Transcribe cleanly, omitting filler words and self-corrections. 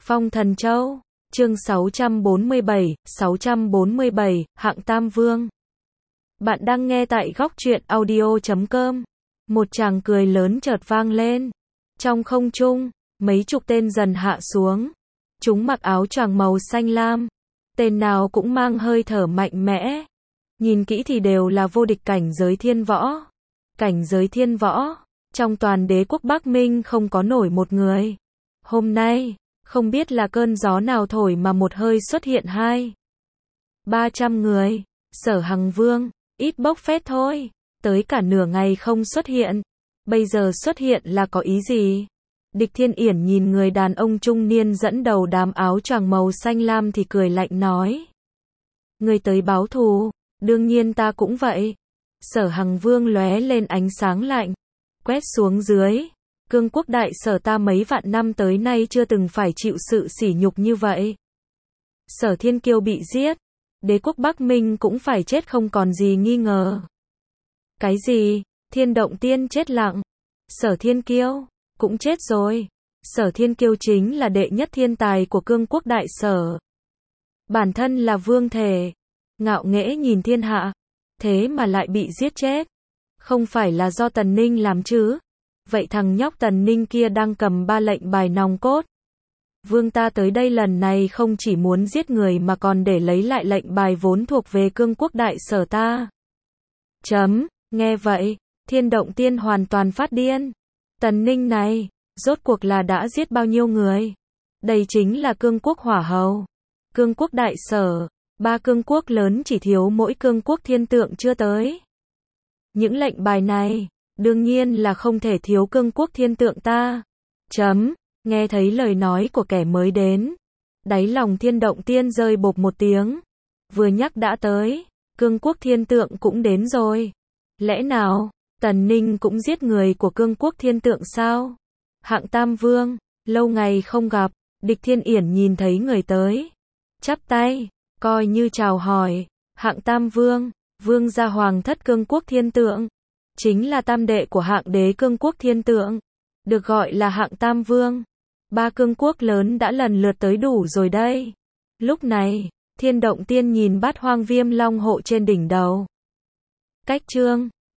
Phong Thần Châu, chương 647, Hạng Tam Vương. Bạn đang nghe tại góc truyện audio.com. Một tràng cười lớn chợt vang lên. Trong không trung, mấy chục tên dần hạ xuống. Chúng mặc áo choàng màu xanh lam. Tên nào cũng mang hơi thở mạnh mẽ. Nhìn kỹ thì đều là vô địch cảnh giới thiên võ. Cảnh giới thiên võ, trong toàn đế quốc Bắc Minh không có nổi một người. Hôm nay, không biết là cơn gió nào thổi mà một hơi xuất hiện 200-300 người. Sở Hằng Vương, ít bốc phét thôi, tới cả nửa ngày không xuất hiện. Bây giờ xuất hiện là có ý gì? Địch Thiên Yển nhìn người đàn ông trung niên dẫn đầu đám áo choàng màu xanh lam thì cười lạnh nói. Người tới báo thù, đương nhiên ta cũng vậy. Sở Hằng Vương lóe lên ánh sáng lạnh, quét xuống dưới. Cương quốc đại sở ta mấy vạn năm tới nay chưa từng phải chịu sự sỉ nhục như vậy. Sở Thiên Kiêu bị giết, đế quốc Bắc Minh cũng phải chết không còn gì nghi ngờ. Cái gì? Thiên Động Tiên chết lặng. Sở Thiên Kiêu cũng chết rồi. Sở Thiên Kiêu chính là đệ nhất thiên tài của cương quốc đại sở. Bản thân là vương thể, ngạo nghễ nhìn thiên hạ, thế mà lại bị giết chết. Không phải là do Tần Ninh làm chứ? Vậy thằng nhóc Tần Ninh kia đang cầm 3 lệnh bài nòng cốt. Vương ta tới đây lần này không chỉ muốn giết người mà còn để lấy lại lệnh bài vốn thuộc về cương quốc đại sở ta. Nghe vậy, Thiên Động Tiên hoàn toàn phát điên. Tần Ninh này, rốt cuộc là đã giết bao nhiêu người? Đây chính là cương quốc hỏa hầu. Cương quốc đại sở, 3 cương quốc lớn chỉ thiếu mỗi cương quốc thiên tượng chưa tới. Những lệnh bài này, đương nhiên là không thể thiếu cương quốc thiên tượng ta. Nghe thấy lời nói của kẻ mới đến, đáy lòng Thiên Động Tiên rơi bộp một tiếng. Vừa nhắc đã tới, cương quốc thiên tượng cũng đến rồi. Lẽ nào, Tần Ninh cũng giết người của cương quốc thiên tượng sao? Hạng Tam Vương, lâu ngày không gặp. Địch Thiên Yển nhìn thấy người tới, chắp tay, coi như chào hỏi. Hạng Tam Vương, vương gia hoàng thất cương quốc thiên tượng, chính là tam đệ của hạng đế cương quốc thiên tượng, được gọi là Hạng Tam Vương. 3 cương quốc lớn đã lần lượt tới đủ rồi đây. Lúc này, Thiên Động Tiên nhìn Bát Hoang Viêm Long hộ trên đỉnh đầu. Cách trương,